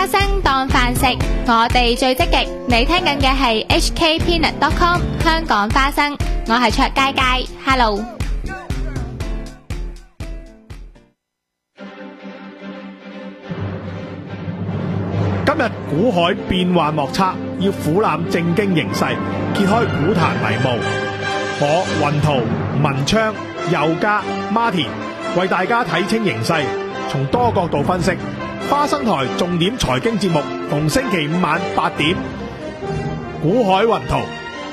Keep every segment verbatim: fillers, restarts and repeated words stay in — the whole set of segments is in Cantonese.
花生當飯食，我哋最積極。你聽緊嘅係 H K Peanut dot com 香港花生，我係卓佳佳 ，Hello。 今日股海變幻莫測，要俯瞰政經形勢，揭開股壇迷霧。我雲圖、文昌、佑嘉、Martin 為大家睇清形勢，從多角度分析。花生台重點財經節目，逢星期五晚八點，股海雲圖。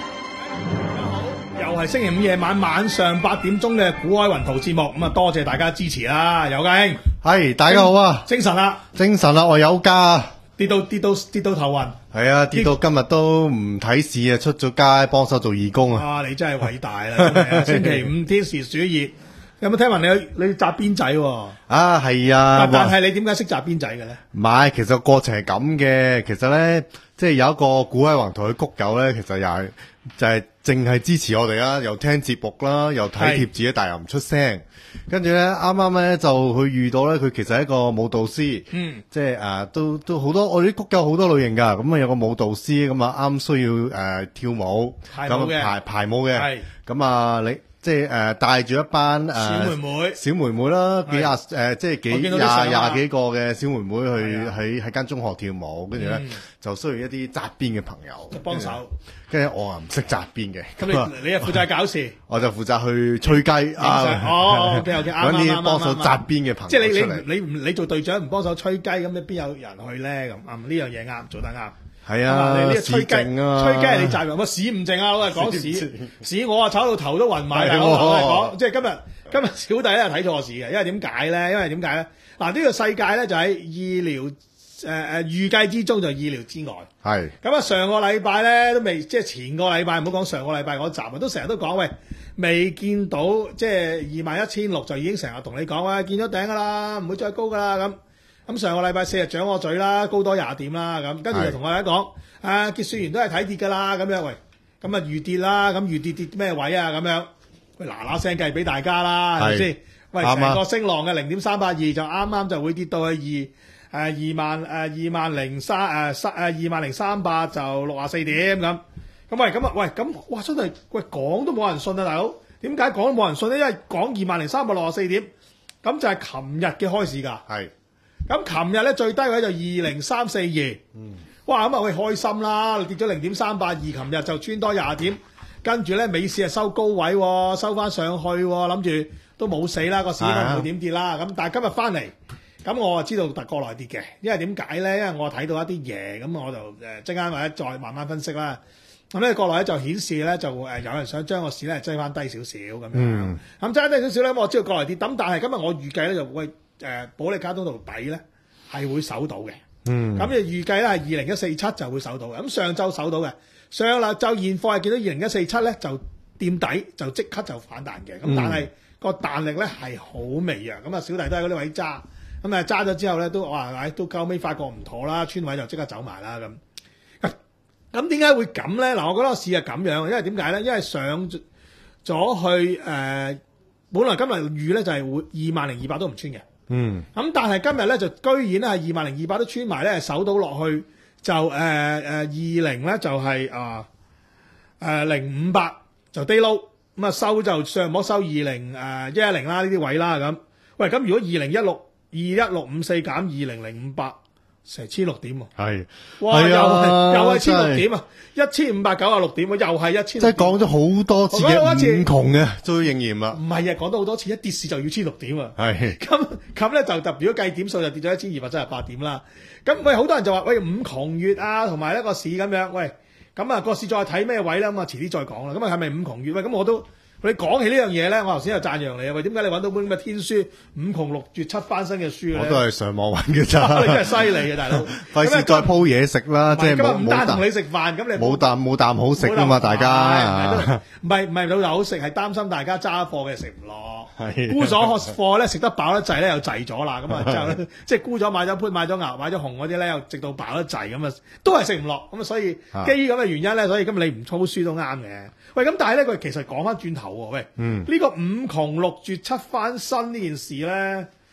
又係星期五夜晚晚上八點鐘嘅股海雲圖節目，咁啊多謝大家支持啦，佑嘉兄。 係大家好啊， 精神啦， 精神啦，我有家。 跌到跌到跌到頭暈， 係啊，跌到今日都唔睇市啊，出咗街幫手做義工啊！ 啊，你真係偉大啦！真係星期五天時暑熱，有冇聽聞你你紮辮仔喎？ 啊，係啊， 但係你點解識紮辮仔嘅咧？ 唔係，其實個過程係咁嘅。其實咧，即係有一個股海雲圖嘅谷友咧，其實又係就係淨係支持我哋啦，又聽節目啦，又睇貼紙，但係又唔出聲。跟住咧，啱啱咧就佢遇到咧，佢其實係一個舞蹈師，嗯，即係誒、呃、都都好多，我哋啲谷有好多類型噶，咁啊有個舞蹈師咁啊啱需要誒、呃、跳舞，咁排排舞嘅，咁啊你即係誒帶住一班誒、呃、 小妹妹， 小妹妹啦，幾廿誒、呃、即係幾廿廿幾個嘅小妹妹去喺喺間中學跳舞，跟住咧就需要一啲紮辮嘅朋友幫手。 跟住我啊唔識紮辮嘅， 咁你你啊負責搞事， 我就負責去吹雞啊！ 哦，OK OK，啱啱啱啱， 揾啲幫手紮辮嘅朋友， 即係你你你唔你做隊長唔幫手吹雞，咁你邊有人去咧？咁啱呢樣嘢啱，做得啱。 係啊， 你呢個吹雞啊， 吹雞係你責任，乜屎唔正啊！我係講屎屎，我啊炒到頭都暈埋啦！我係講，即係今日今日小弟咧睇錯市嘅，因為點解咧？因為點解咧？嗱，呢個世界咧就喺意料誒誒預計之中，就意料之外。係咁啊！上個禮拜咧都未，即係前個禮拜唔好講上個禮拜嗰集啊，都成日都講喂，未見到即係二萬一千六就已經成日同你講喂，見咗頂噶啦，唔會再高噶啦咁。咁上個禮拜四日掌我嘴啦，高多廿點啦咁，跟住就同我哋講，啊結算完都係睇跌噶啦咁樣喂，咁啊預跌啦，咁預跌跌咩位啊咁樣，喂嗱嗱聲計俾大家啦，係咪先？喂，成個升浪嘅零點三八二就啱啱就會跌到去二誒二萬誒二萬零三誒三誒二萬零三百就六十四點咁，咁喂咁啊喂咁哇真係喂講都冇人信啊大佬，點解講都冇人信咧？因為講二萬零三百六十四點，咁就係琴日嘅開市價。係。咁琴日咧最低位就二零三四二，哇咁啊喂開心啦，跌咗零點三八二，琴日就穿多廿點，跟住咧美市係收高位，收翻上去，諗住都冇死啦，個市都唔會點跌啦。咁、啊、但係今日翻嚟，咁我就知道特國內跌嘅，因為點解咧？因為我睇到一啲嘢，咁我就誒即刻或者再慢慢分析啦。咁咧國內咧就顯示咧就誒有人想將個市咧擠翻低少少咁樣，咁擠低少少咧，我知道國內跌，咁但係今日我預計咧就喂。誒、呃、保利加通道底咧係會守到嘅，嗯，咁就預計咧係二零一四七就會守到嘅，咁上週守到嘅，上晝現貨係見到二零一四七咧就掂底就即刻就反彈嘅，咁、嗯、但係個彈力咧係好微弱，咁啊小弟都喺嗰啲位揸，咁啊揸咗之後咧都哇唉都後尾發覺唔妥啦，穿位就即刻走埋啦咁，咁點解會咁咧？嗱，我覺得個市係咁樣，因為點解咧？因為上咗去誒、呃，本來今日預咧就係會二萬零二百都唔穿嘅。嗯，咁但係今日咧就居然咧係二萬零二百都穿埋咧，守到落去就誒誒二零咧就係啊誒零五百就低撈，咁啊收就上摸收二零誒一一零啦呢啲位啦咁。喂，咁如果二零一六二一六五四減二零零五百，成千六點喎。係，哇，又係又係千六點啊！一千五百九十六點，又係一千。即係講咗好多次嘅五窮嘅，都應驗啦。唔係啊，講咗好多次，一跌市就要千六點啊。係。咁咁咧就特如果計點數就跌咗一千二百七十八點啦。咁喂，好多人就話喂五窮月啊，同埋一個市咁樣。喂，咁啊個市再睇咩位咧？咁啊遲啲再講啦。咁啊係咪五窮月？喂，咁我都。你講起呢樣嘢咧，我頭先又讚揚你啊！喂，點解你揾到本咁嘅天書五窮六絕七翻身嘅書咧？我都係上網揾嘅咋，你真係犀利啊，大佬！費事再鋪嘢食啦，即係冇冇啖同你食飯，咁你冇啖冇啖好食噶嘛，大家唔係唔係老豆好食，係擔心大家揸貨嘅食唔落，沽咗貨咧食得飽得滯咧又滯咗啦，咁啊之後即係沽咗買咗潘買咗牛買咗紅嗰啲咧又食到飽得滯咁啊，都係食唔落，咁啊所以基於咁嘅原因咧，所以今日你唔操書都啱嘅。喂，咁但係咧佢其實講翻轉頭喎，喂，呢、嗯、個五窮六絕七翻身呢件事咧，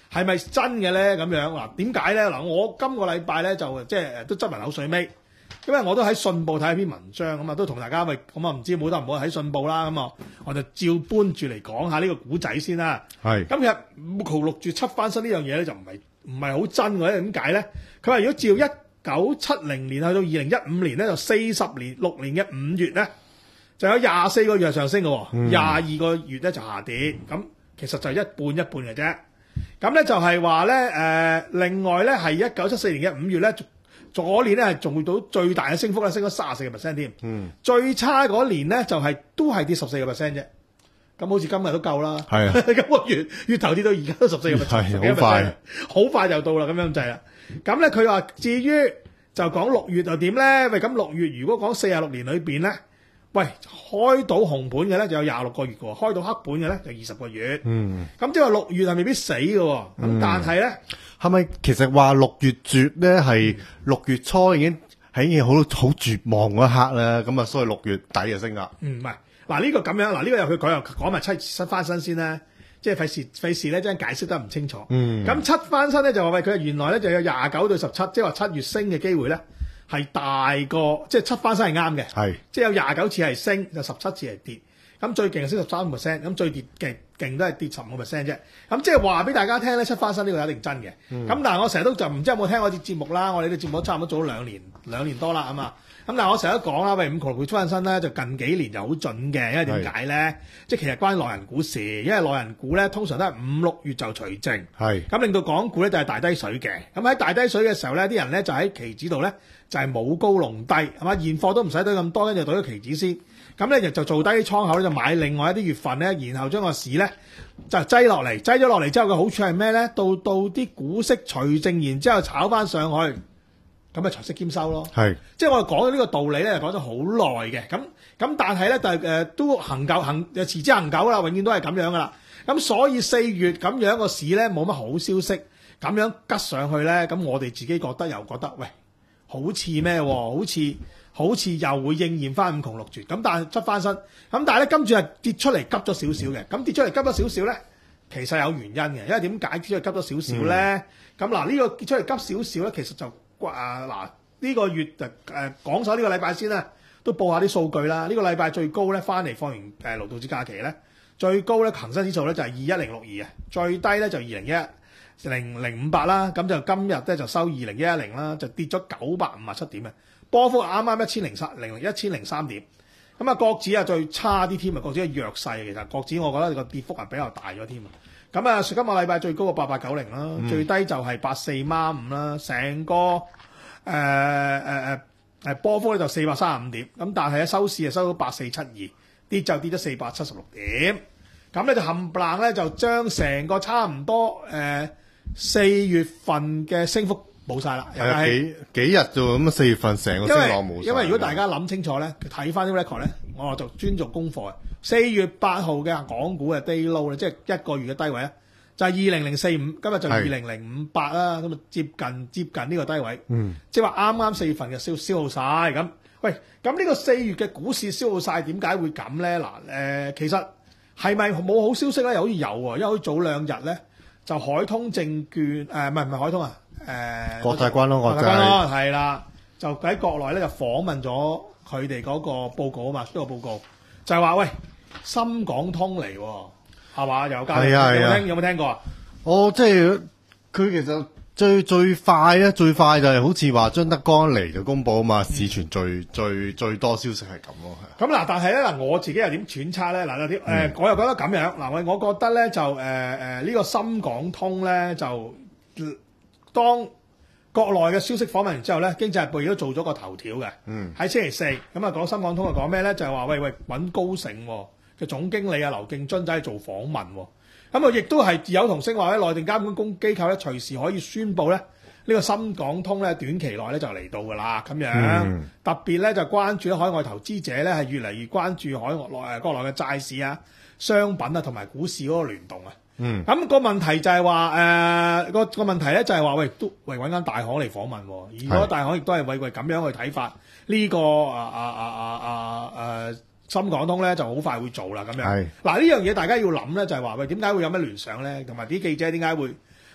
係咪真嘅咧？咁樣嗱，點解咧？嗱，我今個禮拜咧就即係都執埋口水尾，因為我都喺信報睇一篇文章咁啊，都同大家喂咁啊，唔知冇得唔好喺信報啦咁啊，我就照搬住嚟講下呢個古仔先啦。 係咁其實五窮六絕七翻身呢樣嘢咧就唔係唔係好真嘅，點解咧？佢話如果照一九七零年去到二零一五年咧，就四十年六年嘅五月咧，就有廿四個月係上升嘅，廿二、嗯、個月咧就下跌。咁其實就一半一半嘅啫。咁咧就係話咧，誒、呃，另外咧係一九七四年嘅五月咧，嗰年咧係做到最大嘅升幅咧，升咗三十四個 percent 添。嗯，最差嗰年咧就係、是、都係跌十四個 percent 啫。咁好似今日都夠啦。係啊，咁個月月頭跌到而家都十四個 percent，係好快，好快就到啦，咁樣就係啦。咁咧佢話至於就講六月就點咧？喂，咁六月如果講四十六年裏邊咧，喂開到紅盤嘅咧就有廿六個月嘅喎，開到黑盤嘅咧就二十個月。嗯，咁即係話六月係未必死嘅喎。咁、嗯、但係咧係咪其實話六月絕咧係六月初已經係已經好好絕望嗰一刻咧？咁啊，所以六月底就升啦。嗯，唔係嗱呢個咁樣嗱呢個又佢講又講埋七七翻身先啦。即係費事費事咧，真係解釋得唔清楚。嗯，咁七翻身咧就話喂，佢原來咧就有廿九到十七，即係話七月升嘅機會咧係大過，即係七翻身係啱嘅。係，即係有廿九次係升，就十七次係跌。咁最勁係升十三個 percent，咁最跌勁勁都係跌十五個 percent 啫。咁即係話俾大家聽咧，七翻身呢個一定真嘅。咁、嗯、但係我成日都就唔知有冇聽我啲節目啦，我哋啲節目都差唔多做咗兩年兩年多啦，咁啊。咁但係我成日都講啦，喂，五窮六絕七翻身咧，就近幾年就好準嘅，因為點解咧？即係其實關於內人股事，因為內人股咧通常都係五六月就除淨，係咁令到港股咧就係大低水嘅。咁喺大低水嘅時候咧，啲人咧就喺期指度咧就係冇高隆低，係嘛？現貨都唔使堆咁多，跟住堆咗期指先。咁咧就做低啲倉口咧，就買另外一啲月份咧，然後將個市咧就擠落嚟，擠咗落嚟之後嘅好處係咩咧？到到啲股息除淨，然之後炒翻上去。咁咪財息兼收咯，係，即係我哋講咗呢個道理咧，講咗好耐嘅，咁咁但係咧，但係誒都恒久恒誒持之恒久啦，永遠都係咁樣噶啦。咁所以四月咁樣個市咧冇乜好消息，咁樣吉上去咧，咁我哋自己覺得又覺得喂，好似咩？好似好似又會應驗翻五窮六絕，咁但係出翻身，咁但係咧跟住係跌出嚟急咗少少嘅，咁跌出嚟急咗少少咧，其實有原因嘅，因為點解跌出嚟急咗少少咧？咁嗱呢個跌出嚟急少少咧，其實就啊嗱，呢個月就誒講咗呢個禮拜先啦，都報下啲數據啦。呢個禮拜最高咧，翻嚟放完誒勞動節假期咧，最高咧恒生指數咧就係二一零六二啊，最低咧就二零一零零五八啦。咁就今日咧就收二零一一零啦，就跌咗九百五十七點啊，波幅啱啱一千零三零零一千零三點。咁啊，國指啊最差啲添啊，國指係弱勢，其實國指我覺得個跌幅係比較大咗添啊。咁啊，今個禮拜最高嘅八八九零啦，嗯、最低就係八四孖五啦，成個誒誒誒誒波幅咧就四百三十五點，咁但係咧收市啊收到八四七二，跌就跌咗四百七十六點，咁咧就冚唪唥咧就將成個差唔多誒四、呃、月份嘅升幅冇晒啦。係啊，幾幾日啫喎，咁啊四月份成個升浪冇晒。因為如果大家諗清楚咧，睇翻啲 record 咧，我就專做功課嘅。四月八號嘅港股嘅 day low 咧，即係一個月嘅低位咧，就係二零零四五，今日就二零零五八啦，咁啊接近接近呢個低位，嗯，即係話啱啱四月份嘅消消耗晒咁。喂，咁呢個四月嘅股市消耗晒，點解會咁咧？嗱，誒、呃，其實係咪冇好消息咧？又好似有喎，因為好似早兩日咧，就海通證券誒，唔係唔係海通啊，誒、呃，國際關咯，國際關咯，係啦，就喺國內咧就訪問咗佢哋嗰個報告啊嘛，呢、這個報告就係話喂。深港通嚟喎，係嘛？有交有冇聽有冇聽過啊？哦，即係佢其實最最快咧，最快就係好似話張德江嚟就公佈啊嘛，市傳最、嗯、最最多消息係咁咯。咁嗱，但係咧嗱，我自己又點揣測咧？嗱，有啲誒，我又覺得咁樣嗱，我我覺得咧就誒誒呢個深港通咧就當國內嘅消息訪問完之後咧，經濟日報亦都做咗個頭條嘅。嗯，喺星期四咁啊，講深港通係講咩咧？就係話喂喂揾高盛嘅總經理啊，劉敬津仔做訪問，咁啊，亦都係有同聲話咧，內地監管公機構咧隨時可以宣布咧呢個深港通咧短期內咧就嚟到㗎啦，咁樣、嗯、特別咧就關注海外投資者咧係越嚟越關注海外內誒國內嘅債市啊、商品啊同埋股市嗰個聯動啊。嗯，咁、那個問題就係話誒個個問題咧就係話喂都喂揾間大行嚟訪問，如果大行亦都係為為咁樣去睇法呢、這個啊啊啊啊啊誒。深港通咧就好快會做啦，咁樣。嗱呢樣嘢大家要諗咧，就係話喂點解會有咩聯想咧？同埋啲記者點解會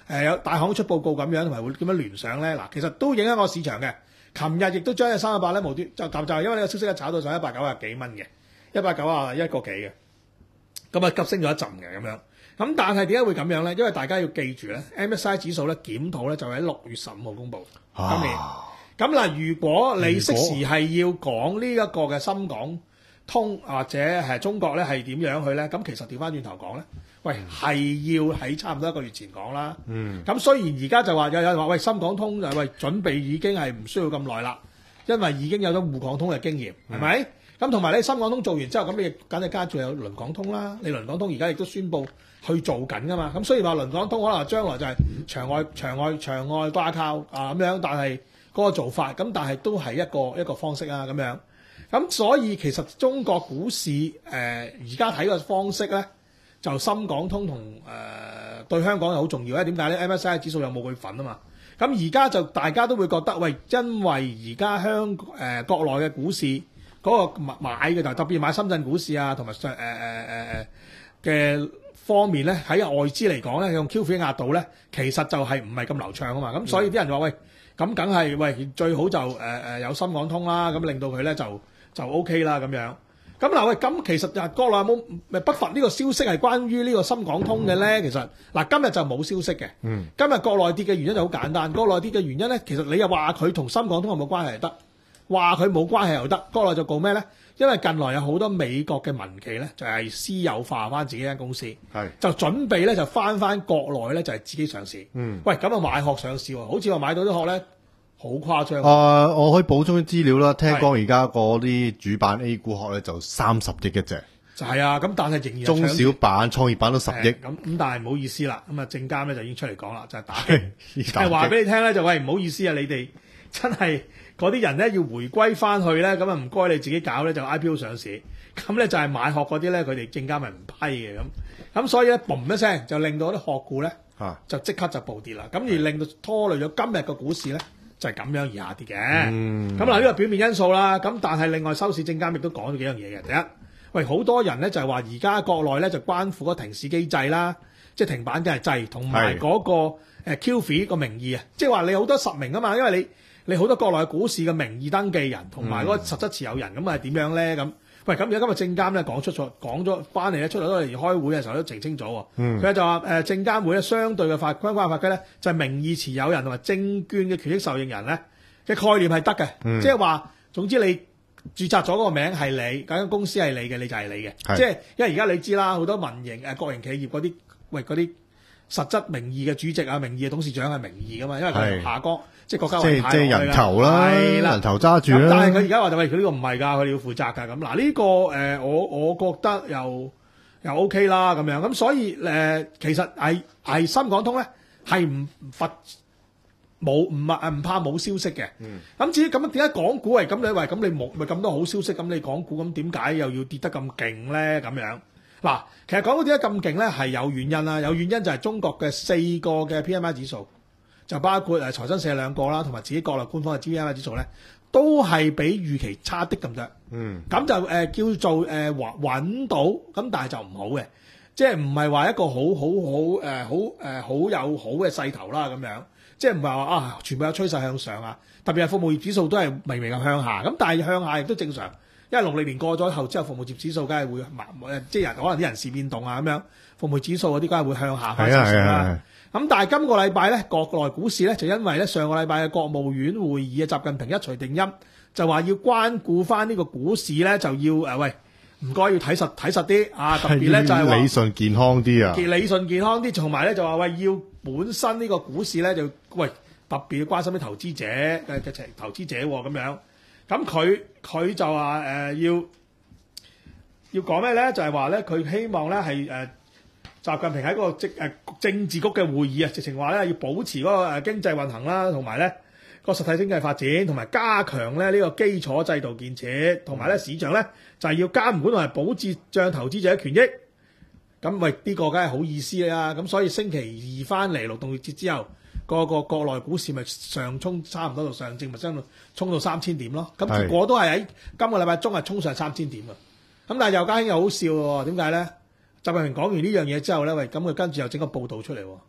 誒有大行出報告咁樣，同埋會點樣聯想咧？嗱，其實都影響個市場嘅。琴日亦都將隻三一八咧無端就就就係因為呢個消息咧炒到上一百九啊幾蚊嘅，一百九啊一個幾嘅，咁啊急升咗一陣嘅咁樣。咁但係點解會咁樣咧？因為大家要記住咧 ，M S I 指數咧檢討咧就喺六月十五號公佈， 啊、 今年。咁嗱，如果你適時係要講呢一個嘅深港通或者係中國咧係點樣去咧？咁其實調翻轉頭講咧，喂係要喺差唔多一個月前講啦。嗯。咁雖然而家就話有有人話喂深港通就喂準備已經係唔需要咁耐啦，因為已經有咗滬港通嘅經驗，係咪、嗯？咁同埋你深港通做完之後，咁你梗係加住有倫港通啦。你倫港通而家亦都宣布去做緊噶嘛。咁雖然話倫港通可能將來就係場外場外場外掛靠啊咁樣，但係嗰個做法咁，但係都係一個一個方式啊咁樣。咁所以其實中國股市誒而家睇嘅方式咧，就深港通同誒、呃、對香港係好重要咧。點解咧 ？M S I 指數又冇佢份啊嘛。咁而家就大家都會覺得喂，因為而家香誒、呃、國內嘅股市嗰個買嘅就特別買深圳股市啊，同埋上誒誒誒誒嘅方面咧，喺外資嚟講咧，用 Q 費額度咧，其實就係唔係咁流暢啊嘛。咁所以啲人就話喂，咁梗係喂最好就誒誒、呃、有深港通啦，咁令到佢咧就。就 OK 啦咁樣，咁嗱喂，咁其實就國內有冇咪不乏呢個消息係關於呢個深港通嘅咧？其實嗱今日就冇消息嘅，嗯、今日國內跌嘅原因就好簡單，國內跌嘅原因咧，其實你又話佢同深港通有冇關係又得，話佢冇關係又得，國內就告咩咧？因為近來有好多美國嘅民企咧，就係、是、私有化翻自己間公司， 係就準備咧就翻翻國內咧就係自己上市。嗯，喂咁啊買殼上市喎，好似話買到啲殼咧。好誇張！啊、 呃，我可以補充啲資料啦。聽講而家嗰啲主板 A 股殼咧就三十億一隻， 就係啊。咁但係仍然中小板、創業板都十億。咁咁、 嗯，但係唔好意思啦。咁啊，證監咧就已經出嚟講啦，就係、是、打擊，係話俾你聽咧，就喂唔好意思啊，你哋真係嗰啲人咧要回歸翻去咧，咁啊唔該你自己搞咧就 I P O 上市，咁咧就係買殼嗰啲咧，佢哋證監係唔批嘅咁。咁所以咧，嘣一聲就令到啲殼股咧，就即刻就暴跌啦。咁、啊、而令到拖累咗今日嘅股市咧。就係咁樣而下跌嘅，咁嗱呢個表面因素啦。咁但係另外收市證監亦都講咗幾樣嘢嘅。第一，喂好多人咧就係話而家國內咧就關乎個停市機制啦，即係停板嘅制，同埋嗰個誒 Q F I 個名義啊，即係話你好多實名啊嘛，因為你你好多國內股市嘅名義登記人同埋嗰個實質持有人，咁係點樣咧？咁喂咁而家今日證監咧講出咗講咗翻嚟咧，出嚟都嚟開會嘅時候都澄清咗喎。佢、嗯、就話誒、呃、證監會咧相對嘅法規關法規咧，就係、是、名義持有人同埋證券嘅權益受益人咧嘅概念係得嘅，嗯、即係話總之你註冊咗嗰個名係你，嗰間公司係你嘅，你就係你嘅。即係因為而家你知啦，好多民營誒國營企業嗰啲喂嗰啲實質名義嘅主席啊、名義嘅董事長係名義噶嘛，因為佢下崗。即係國家委派落去即係人頭啦，人頭揸住啦。 但係佢而家話就喂，佢呢個唔係㗎，佢哋要負責㗎。咁嗱呢個誒、呃，我我覺得又又 OK 啦咁樣。咁所以誒、呃，其實係係深港通咧係唔罰冇唔啊唔怕冇消息嘅。咁、嗯、至於咁樣點解港股係咁你話咁你冇咪咁多好消息，咁你港股咁點解又要跌得咁勁咧？咁樣嗱，其實港股點解咁勁咧係有原因啦，有原因就係中國嘅四個嘅 P M I 指數。就包括誒財新社兩個啦，同埋自己國內官方嘅 G P M I 指數咧，都係比預期差啲咁多。嗯，咁就誒、呃、叫做誒穩穩到，咁但係就唔好嘅，即係唔係話一個好好好誒好誒好有好嘅勢頭啦咁樣，即係唔係話啊全部有趨勢向上啊，特別係服務業指數都係微微咁向下，咁但係向下亦都正常，因為農曆年過咗後之後，服務業指數梗係會誒即係人可能啲人事變動啊咁樣，服務指數嗰啲梗係會向下翻少少啦。咁但係今個禮拜咧，國內股市咧就因為咧上個禮拜嘅國務院會議啊，習近平一錘定音，就話要關顧翻呢個股市咧，就要誒喂，唔該要睇實睇實啲啊，特別咧就係話理順健康啲啊， 理順健康啲，同埋咧就話喂要本身呢個股市咧就喂特別要關心啲投資者嘅嘅投資者咁樣，咁佢佢就話誒、呃、要要講咩咧？就係話咧佢希望咧係誒。習近平喺嗰個政誒政治局嘅會議啊，直情話咧要保持嗰個誒經濟運行啦，同埋咧個實體經濟發展，同埋加強咧呢個基礎制度建設，同埋咧市場咧就係要監管同埋保障投資者權益。咁喂呢個梗係好意思啦。咁所以星期二翻嚟勞動節之後，個個國內股市咪上衝差唔多到上證咪升到衝到三千點咯。咁結果都係喺今個禮拜中係衝上三千點啊。咁但係又家興又好笑喎，點解咧？習近平講完呢樣嘢之後咧，喂，咁佢跟住又整個報道出嚟喎。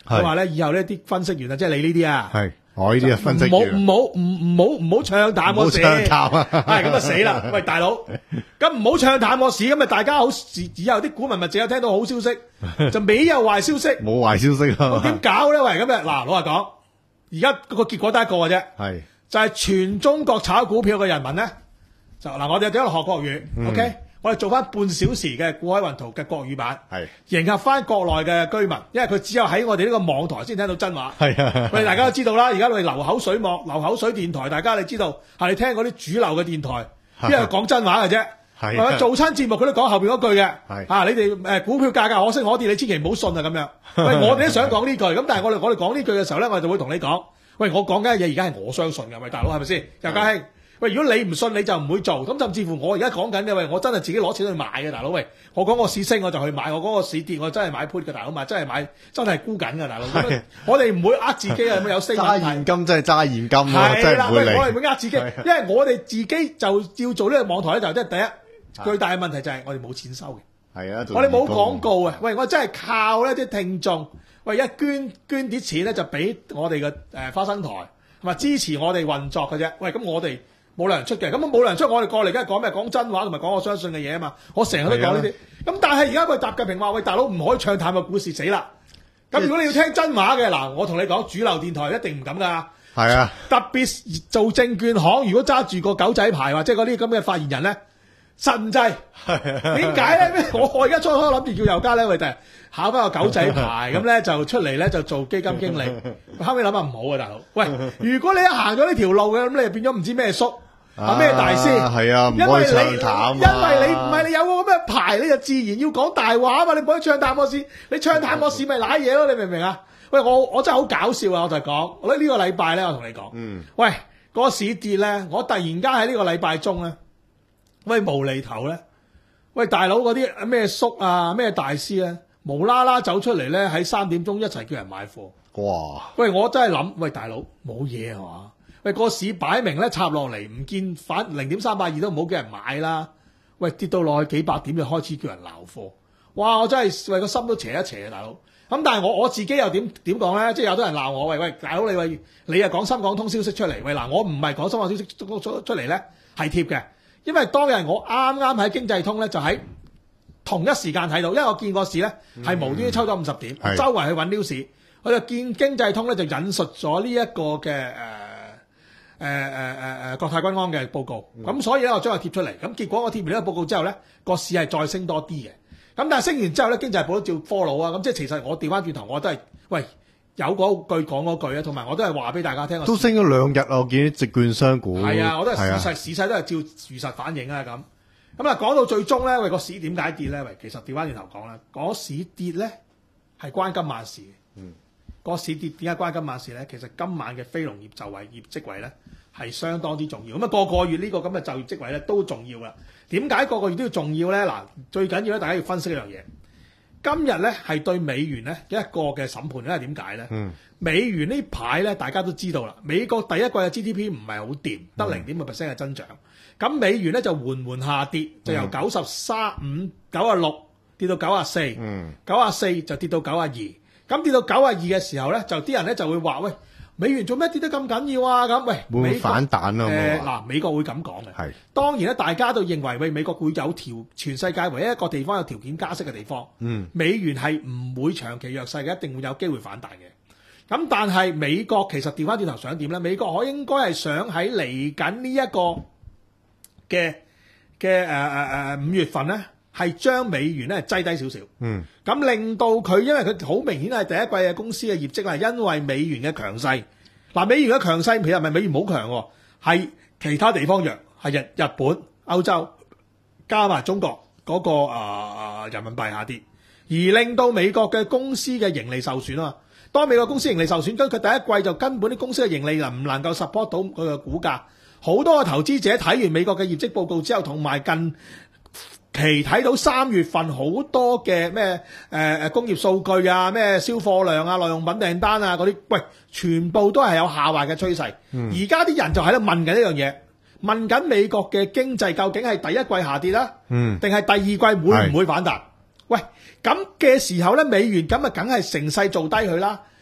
佢話咧以後呢啲分析員啊，即係你呢啲啊， 係我呢啲係分析員， 唔好唔好唔唔好唔好唱淡我市， 唔好唱淡啊係咁啊死啦！喂大佬，咁唔好唱淡我市，咁啊大家好以後啲股民咪淨有聽到好消息，就未有壞消息， 冇壞消息啊！ 點搞咧？喂，咁啊嗱，老實講，而家個結果得一個嘅啫， 係就係全中國炒股票嘅人民咧，就嗱我哋喺度學國語、嗯、，OK。我哋做翻半小時嘅股海雲圖嘅國語版，係迎合翻國內嘅居民，因為佢只有喺我哋呢個網台先聽到真話。係啊，喂，大家都知道啦，而家我哋流口水網、流口水電台，大家你知道係你聽嗰啲主流嘅電台，因為講真話嘅啫。係啊，做親節目佢都講後邊嗰句嘅。係啊，你哋誒股票價格可升可跌，你千祈唔好信啊咁樣。喂，我哋都想講呢句，咁但係我哋我哋講呢句嘅時候咧，我哋就會同你講，喂，我講緊嘅嘢而家係我相信嘅，喂，大佬係咪先？又家兄。喂，如果你唔信你就唔會做，咁甚至乎我而家講緊嘅，喂，我真係自己攞錢去買嘅，大佬，喂，我講個市升我就去買，我講個市跌我真係買 put 嘅，大佬買，真係買，真係沽緊嘅，大佬。我哋唔會呃自己啊，有升揸現金真係揸現金咯，真係唔會嚟。 我哋唔會呃自己，因為我哋自己就要做呢個網台咧，就即係第一最大嘅問題就係我哋冇錢收嘅。係啊，我哋冇廣告啊，喂，我真係靠呢啲聽眾，喂，一捐捐啲錢咧就俾我哋嘅誒花生台，同埋支持我哋運作嘅啫。喂，咁我哋。冇糧出嘅，咁冇糧出，我哋過嚟梗係講咩？講真話同埋講我相信嘅嘢啊嘛！我成日都講呢啲。咁但係而家個習近平話：喂，大佬唔可以唱淡個股市死啦！咁如果你要聽真話嘅，嗱，我同你講，主流電台一定唔敢㗎。係啊，特別做證券行，如果揸住個狗仔牌或者嗰啲咁嘅發言人咧，神制。點解咧？我我而家初初諗住叫尤家咧，喂，第日考翻個狗仔牌，咁咧就出嚟咧就做基金經理。後尾諗下唔好啊，大佬。喂，如果你一行咗呢條路嘅，咁你就變咗唔知咩叔。啊咩大師？係啊，唔可以唱淡。因為你唔係你有個咁嘅牌，你就自然要講大話啊嘛！你唔可以唱淡我市，你唱淡我市咪瀨嘢咯？你明唔明啊？喂，我我真係好搞笑啊！我就係講，我呢個禮拜咧，我同你講，嗯，喂，嗰個市跌咧，我突然間喺呢個禮拜中咧，喂無厘頭咧，喂大佬嗰啲咩叔啊咩大師咧，無啦啦走出嚟咧喺三點鐘一齊叫人買貨。哇！喂，我真係諗，喂大佬冇嘢係嘛？喂，個市擺明咧插落嚟，唔見反零點三八二都唔好叫人買啦。喂，跌到落去幾百點就開始叫人鬧貨。哇！我真係喂個心都邪一邪啊，大佬。咁但係我我自己又點點講咧？即係有啲人鬧我，喂喂，大佬你喂你又講深港通消息出嚟，喂嗱，我唔係講深港消息出出出嚟咧，係貼嘅。因為當日我啱啱喺經濟通咧，就喺同一時間睇到，因為我見個市咧係無端端抽咗五十點，嗯、周圍去揾 news，我就見經濟通咧就引述咗呢一個嘅誒。誒誒誒誒國泰君安嘅報告，咁、嗯、所以咧我將佢貼出嚟，咁結果我貼完呢個報告之後咧，個市係再升多啲嘅，咁但係升完之後咧，經濟報都照 follow 啊，咁即係其實我調翻轉頭，我都係喂有嗰句講嗰句啊，同埋我都係話俾大家聽，都升咗兩日啊，我見啲證券商股係啊，我都係市勢市勢都係照如實反映啊，咁咁啊講到最終咧，喂個市點解跌咧？喂，其實調翻轉頭講啦，嗰市跌咧係關今晚事嘅。嗯。個市跌點解關今晚事咧？其實今晚嘅非農業就位業職位咧係相當之重要。咁啊個個月呢個咁嘅就業職位咧都重要啦。點解個個月都要重要咧？嗱，最緊要咧，大家要分析一樣嘢。今日咧係對美元咧一個嘅審判，因為點解咧？嗯。美元呢排咧大家都知道啦，美國第一季嘅 G D P 唔係好掂，得零點五 percent 嘅增長。咁、嗯、美元咧就緩緩下跌，就由九十三五九啊六跌到九啊四，嗯，九啊四就跌到九啊二。咁跌到九啊二嘅時候咧，就啲人咧就會話：喂，美元做咩跌得咁緊要啊？咁喂，會唔會反彈啊？誒嗱、呃，美國會咁講嘅。係當然咧，大家都認為喂，美國會有條全世界唯一一個地方有條件加息嘅地方。嗯，美元係唔會長期弱勢嘅，一定會有機會反彈嘅。咁但係美國其實調翻轉頭想點咧？美國我應該係想喺嚟緊呢一個嘅嘅誒誒誒五月份咧。係將美元咧擠低少少，嗯，咁令到佢，因為佢好明顯係第一季嘅公司嘅業績係因為美元嘅強勢，嗱美元嘅強勢其實唔係美元好強喎，係其他地方弱，係日日本、歐洲加埋中國嗰、那個啊、呃、人民幣下跌，而令到美國嘅公司嘅盈利受損啊嘛。當美國公司盈利受損，跟佢第一季就根本啲公司嘅盈利能唔能夠 support 到佢嘅股價，好多嘅投資者睇完美國嘅業績報告之後，同埋近期睇到三月份好多嘅咩誒誒工業數據啊，咩銷貨量啊、耐用品訂單啊嗰啲，喂，全部都係有下滑嘅趨勢。而家啲人就喺度問緊呢樣嘢，問緊美國嘅經濟究竟係第一季下跌啦，嗯，定係第二季會唔會反彈？喂，咁嘅時候咧，美元咁啊，梗係乘勢做低佢啦。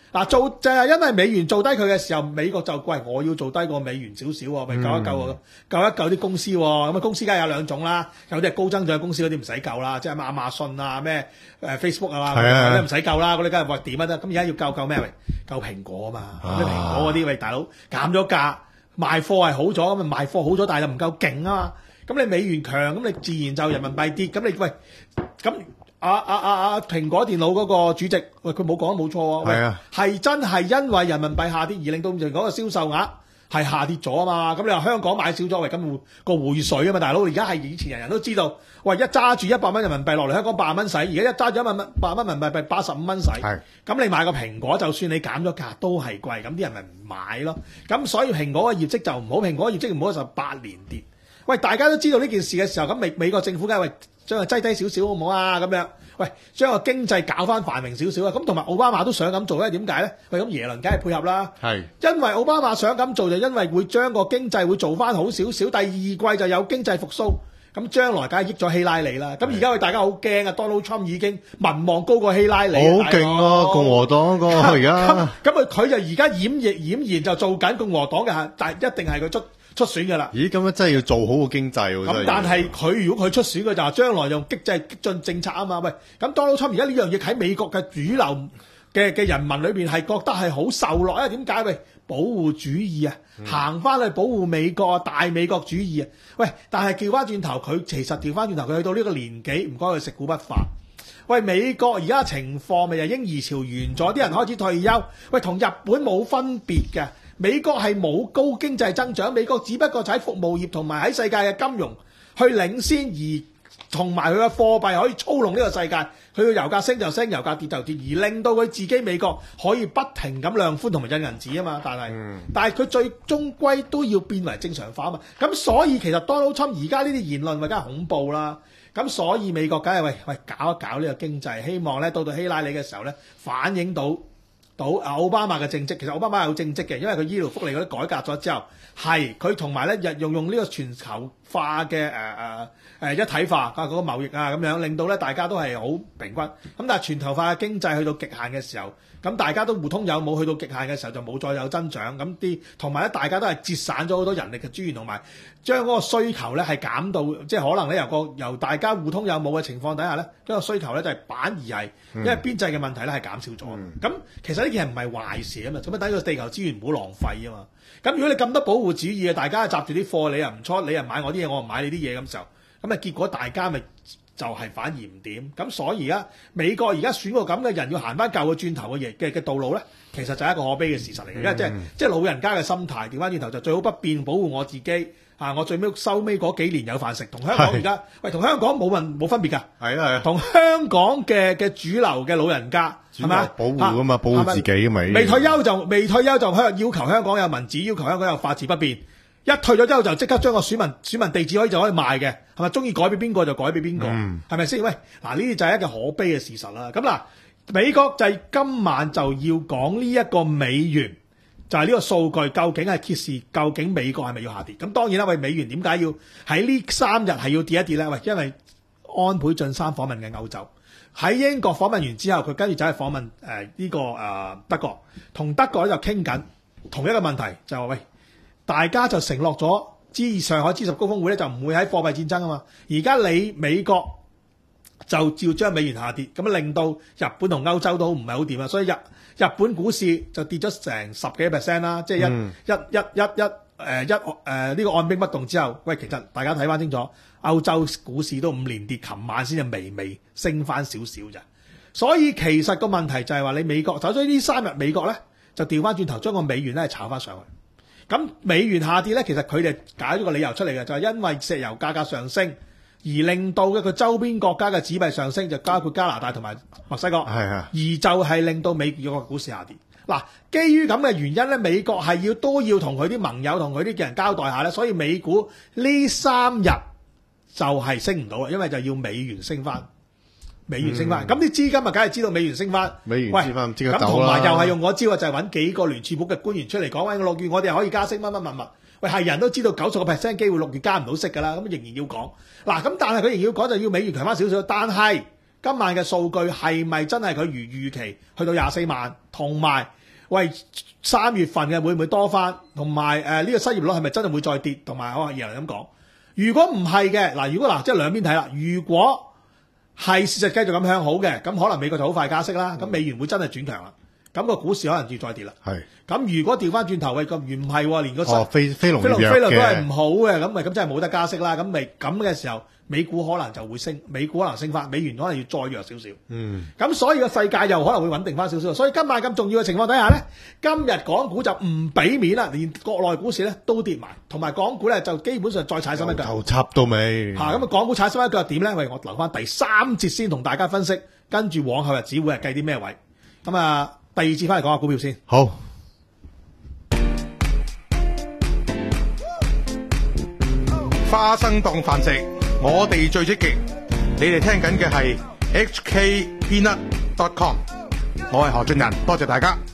嗱，做就係因為美元做低佢嘅時候，美國就喂我要做低個美元少少喎，咪救一救啊，救一救啲公司喎。咁啊公司梗係有兩種啦，有啲係高增長嘅公司嗰啲唔使救啦，即係亞馬遜啊咩誒 Facebook 啊嘛，嗰啲唔使救啦，嗰啲梗係話點啊得。咁而家要救救咩？喂，救蘋果啊嘛，啲蘋果嗰啲喂大佬減咗價，賣貨係好咗，咁咪賣貨好咗，但係就唔夠勁啊嘛。咁你美元強，咁你自然就人民幣跌，咁你喂咁。啊啊啊啊！蘋果電腦嗰個主席，喂佢冇講得冇錯喎，喂係真係因為人民幣下跌而令到蘋果嘅銷售額係下跌咗啊嘛！咁你話香港買少咗，喂咁個匯水啊嘛，大佬而家係以前人人都知道，喂一揸住一百蚊人民幣落嚟香港八十蚊使，而家一揸住一百蚊八蚊人民幣八十五蚊使，咁你買個蘋果就算你減咗價都係貴，咁啲人咪唔買咯。咁所以蘋果嘅業績就唔好，蘋果嘅業績唔好就八年跌。喂，大家都知道呢件事嘅時候，咁美美國政府梗係喂將佢擠低少少好唔好啊？咁樣，喂將個經濟搞翻繁榮少少啊！咁同埋奧巴馬都想咁做咧，點解咧？喂，咁耶倫梗係配合啦，係因為奧巴馬想咁做，就因為會將個經濟會做翻好少少，第二季就有經濟復甦，咁將來梗係益咗希拉里啦。咁而家喂大家好驚啊 ，Donald Trump 已經民望高過希拉里， 好勁啊！共和黨個而家， 咁佢佢就而家掩掩掩然就做緊共和黨嘅，但係一定係佢出。出選嘅啦， 咦咁樣真係要做好個經濟喎。 咁但係佢如果佢出選嘅就係將來用激制激進政策啊嘛，喂，咁 Donald Trump 而家呢樣嘢喺美國嘅主流嘅嘅人民裏邊係覺得係好受落，因為點解？喂，保護主義啊，行翻去保護美國大美國主義啊，喂，但係調翻轉頭佢其實調翻轉頭佢去到呢個年紀唔該佢食古不化。喂，美國而家情況咪就嬰兒潮完咗，啲人開始退休，喂，同日本冇分別嘅。美國係冇高經濟增長，美國只不過就喺服務業同埋喺世界嘅金融去領先，而同埋佢嘅貨幣可以操弄呢個世界。佢嘅油價升就升，油價跌就跌，而令到佢自己美國可以不停咁量寬同埋印銀紙啊嘛。但係，嗯、但係佢最終歸都要變為正常化啊嘛。咁所以其實 Donald Trump 而家呢啲言論咪梗係恐怖啦。咁所以美國梗係喂喂搞一搞呢個經濟，希望咧到到希拉里嘅時候咧反映到。到奧巴馬嘅政績，其實奧巴馬有政績嘅，因為佢醫療福利嗰啲改革咗之後，係佢同埋咧日用用呢個全球化嘅誒誒誒一體化啊嗰個貿易啊咁樣，令到咧大家都係好平均。咁但係全球化嘅經濟去到極限嘅時候，咁大家都互通有冇去到極限嘅時候就冇再有增長。咁啲同埋咧大家都係節省咗好多人力嘅資源，同埋將嗰個需求咧係減到，即係可能咧由個由大家互通有冇嘅情況底下咧，嗰個需求咧就係反而係因為邊際嘅問題咧係減少咗。咁、嗯、其實呢件係唔係壞事啊嘛？做乜等個地球資源唔好浪費啊嘛？咁如果你咁多保護主義啊，大家集住啲貨，你又唔出，你又買我啲嘢，我唔買你啲嘢咁時候，咁啊結果大家咪就係反而唔掂。咁所以而家美國而家選個咁嘅人要行翻舊嘅轉頭嘅嘢嘅嘅道路咧，其實就係一個可悲嘅事實嚟嘅，因為即係即係老人家嘅心態，調翻轉頭就最好不變保護我自己。啊！我最尾收尾嗰幾年有飯食，同香港而家喂同香港冇問冇分別㗎。係啊係啊，同香港嘅嘅主流嘅老人家係咪保護㗎嘛，保護自己㗎嘛。 未退休就未退休就香要求香港有民主，要求香港有法治不變。一退咗之後就即刻將個選民選民地址可以就可以賣嘅，係咪？中意改俾邊個就改俾邊個，係咪先？喂，嗱呢啲就係一個可悲嘅事實啦。咁嗱，美國就係今晚就要講呢一個美元。就係呢個數據究竟係揭示究竟美國係咪要下跌？咁當然啦，喂，美元點解要喺呢三日係要跌一跌咧？喂，因為安倍晉三訪問嘅歐洲，喺英國訪問完之後，佢跟住就係訪問誒呢、呃這個誒、呃、德國，同德國咧就傾緊同一個問題，就係話喂，大家就承諾咗 G 上海 G 十高峰會咧就唔會喺貨幣戰爭啊嘛，而家你美國就照將美元下跌，咁令到日本同歐洲都唔係好掂啊，所以日日本股市就跌咗成十幾 percent 啦，即係一、嗯、一一一一誒一誒呢個按兵不動之後，喂，其實大家睇翻清楚，歐洲股市都五連跌，琴晚先至微微升翻少少咋，所以其實個問題就係話你美國走咗呢三日，美國咧就調翻轉頭將個美元咧炒翻上去，咁美元下跌咧，其實佢哋解咗個理由出嚟嘅，就係、是、因為石油價格上升。而令到嘅佢周邊國家嘅紙幣上升，就包括加拿大同埋墨西哥，係啊，而就係令到美國嘅股市下跌。嗱，基於咁嘅原因咧，美國係要都要同佢啲盟友同佢啲嘅人交代下咧，所以美股呢三日就係升唔到啦，因為就要美元升翻，美元升翻，咁啲、嗯、資金啊，梗係知道美元升翻，美元升翻，咁同埋又係用嗰招啊，就係揾幾個聯儲局嘅官員出嚟講，喂，六月我哋可以加息乜乜乜乜。喂，係人都知道九十個 percent 機會六月加唔到息㗎啦，咁仍然要講。嗱，咁但係佢仍然要講就要美元強翻少少。但係今晚嘅數據係咪真係佢如預期去到廿四萬，同埋喂三月份嘅會唔會多翻？同埋誒呢個失業率係咪真係會再跌？同埋可能耶倫咁講，如果唔係嘅嗱，如果嗱即係兩邊睇啦，如果係事實繼續咁向好嘅，咁可能美國就好快加息啦，咁美元會真係轉強啦，咁個股市可能要再跌啦。 係。 咁如果調翻轉頭，喂，咁唔係喎，連個哦非非農非農業非農都嘅係唔好嘅，咁咪咁真係冇得加息啦。咁咪咁嘅時候，美股可能就會升，美股可能升翻，美元可能要再弱少少。 嗯。 咁所以個世界又可能會穩定翻少少。所以今晚咁重要嘅情況底下咧，今日港股就唔俾面啦，連國內股市咧都跌埋，同埋港股咧就基本上再踩深一腳。 頭插到尾。 嚇咁啊！港股踩深一腳點咧？喂，我留翻第三節先同大家分析，跟住往後日子會係計啲咩位？咁啊，第二節翻嚟講下股票先。 好。 花生當飯食，我哋最積極。你哋聽緊嘅係 H K Peanut dot com， 我係何俊仁，多謝大家。